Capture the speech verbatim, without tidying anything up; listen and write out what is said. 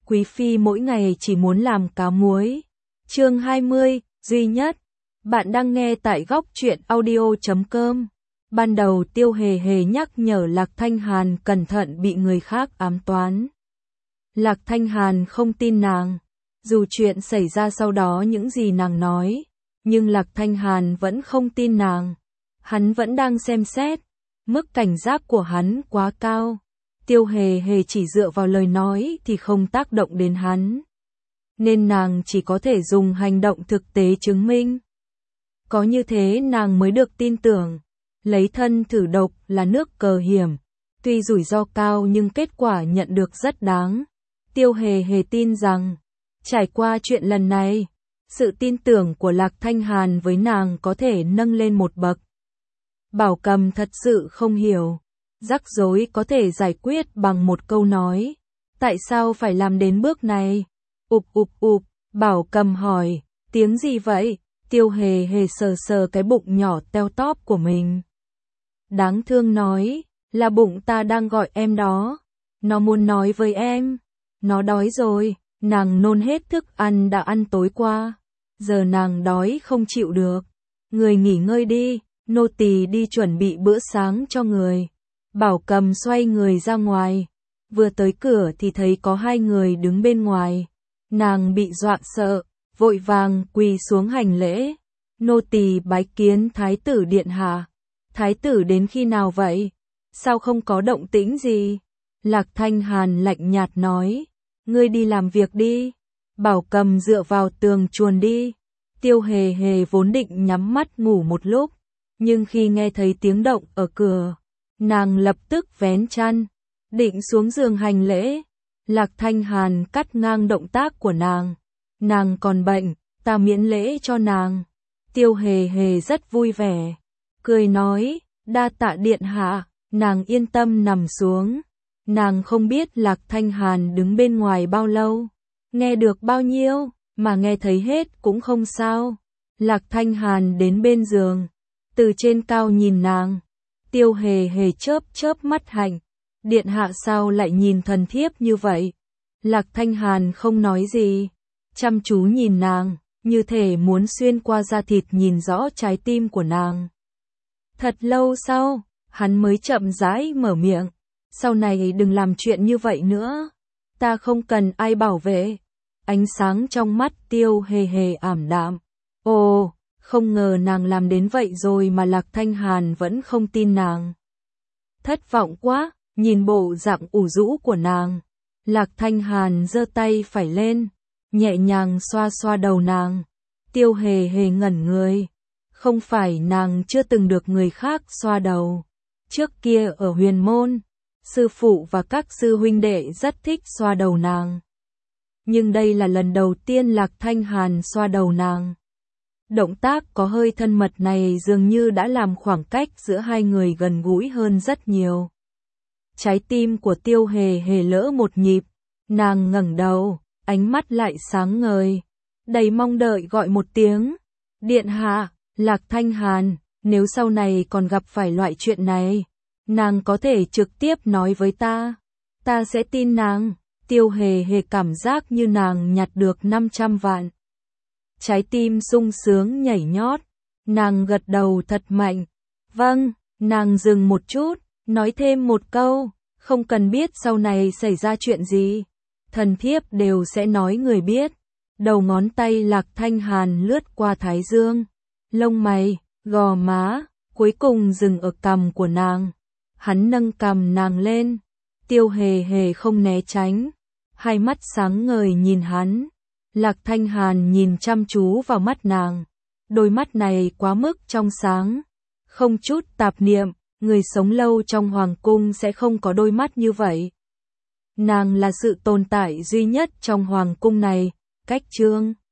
Quý phi mỗi ngày chỉ muốn làm cá muối. Chương hai mươi, duy nhất. Bạn đang nghe tại góc truyện audio chấm com. Ban đầu Tiêu Hề Hề nhắc nhở Lạc Thanh Hàn cẩn thận bị người khác ám toán. Lạc Thanh Hàn không tin nàng. Dù chuyện xảy ra sau đó những gì nàng nói, nhưng Lạc Thanh Hàn vẫn không tin nàng. Hắn vẫn đang xem xét. Mức cảnh giác của hắn quá cao. Tiêu Hề Hề chỉ dựa vào lời nói thì không tác động đến hắn. Nên nàng chỉ có thể dùng hành động thực tế chứng minh. Có như thế nàng mới được tin tưởng. Lấy thân thử độc là nước cờ hiểm. Tuy rủi ro cao nhưng kết quả nhận được rất đáng. Tiêu Hề Hề tin rằng, trải qua chuyện lần này, sự tin tưởng của Lạc Thanh Hàn với nàng có thể nâng lên một bậc. Bảo Cầm thật sự không hiểu. Rắc rối có thể giải quyết bằng một câu nói. Tại sao phải làm đến bước này? Ụp ụp ụp, Bảo Cầm hỏi, tiếng gì vậy? Tiêu Hề Hề sờ sờ cái bụng nhỏ teo tóp của mình. Đáng thương nói, là bụng ta đang gọi em đó. Nó muốn nói với em. Nó đói rồi, nàng nôn hết thức ăn đã ăn tối qua. Giờ nàng đói không chịu được. Người nghỉ ngơi đi, nô tỳ đi chuẩn bị bữa sáng cho người. Bảo Cầm xoay người ra ngoài. Vừa tới cửa thì thấy có hai người đứng bên ngoài. Nàng bị dọa sợ, vội vàng quỳ xuống hành lễ. Nô tỳ bái kiến thái tử điện hạ. Thái tử đến khi nào vậy? Sao không có động tĩnh gì? Lạc Thanh Hàn lạnh nhạt nói. Ngươi đi làm việc đi. Bảo Cầm dựa vào tường chuồn đi. Tiêu Hề Hề vốn định nhắm mắt ngủ một lúc. Nhưng khi nghe thấy tiếng động ở cửa, nàng lập tức vén chăn, định xuống giường hành lễ. Lạc Thanh Hàn cắt ngang động tác của nàng. Nàng còn bệnh, ta miễn lễ cho nàng. Tiêu Hề Hề rất vui vẻ, cười nói, đa tạ điện hạ. Nàng yên tâm nằm xuống. Nàng không biết Lạc Thanh Hàn đứng bên ngoài bao lâu, nghe được bao nhiêu, mà nghe thấy hết cũng không sao. Lạc Thanh Hàn đến bên giường, từ trên cao nhìn nàng. Tiêu Hề Hề chớp chớp mắt hạnh. Điện hạ sao lại nhìn thần thiếp như vậy? Lạc Thanh Hàn không nói gì, chăm chú nhìn nàng, như thể muốn xuyên qua da thịt nhìn rõ trái tim của nàng. Thật lâu sau, hắn mới chậm rãi mở miệng. Sau này đừng làm chuyện như vậy nữa. Ta không cần ai bảo vệ. Ánh sáng trong mắt Tiêu Hề Hề ảm đạm. Ồ, không ngờ nàng làm đến vậy rồi mà Lạc Thanh Hàn vẫn không tin nàng. Thất vọng quá, nhìn bộ dạng ủ rũ của nàng. Lạc Thanh Hàn giơ tay phải lên, nhẹ nhàng xoa xoa đầu nàng. Tiêu Hề Hề ngẩn người. Không phải nàng chưa từng được người khác xoa đầu. Trước kia ở Huyền Môn, sư phụ và các sư huynh đệ rất thích xoa đầu nàng. Nhưng đây là lần đầu tiên Lạc Thanh Hàn xoa đầu nàng. Động tác có hơi thân mật này dường như đã làm khoảng cách giữa hai người gần gũi hơn rất nhiều. Trái tim của Tiêu Hề Hề lỡ một nhịp. Nàng ngẩng đầu, ánh mắt lại sáng ngời, đầy mong đợi gọi một tiếng. Điện hạ. Lạc Thanh Hàn, nếu sau này còn gặp phải loại chuyện này, nàng có thể trực tiếp nói với ta. Ta sẽ tin nàng. Tiêu Hề Hề cảm giác như nàng nhặt được năm trăm vạn. Trái tim sung sướng nhảy nhót. Nàng gật đầu thật mạnh. Vâng, nàng dừng một chút, nói thêm một câu. Không cần biết sau này xảy ra chuyện gì. Thần thiếp đều sẽ nói người biết. Đầu ngón tay Lạc Thanh Hàn lướt qua thái dương, lông mày, gò má, cuối cùng dừng ở cằm của nàng. Hắn nâng cằm nàng lên. Tiêu Hề Hề không né tránh. Hai mắt sáng ngời nhìn hắn. Lạc Thanh Hàn nhìn chăm chú vào mắt nàng. Đôi mắt này quá mức trong sáng, không chút tạp niệm. Người sống lâu trong hoàng cung sẽ không có đôi mắt như vậy. Nàng là sự tồn tại duy nhất trong hoàng cung này. Cách chương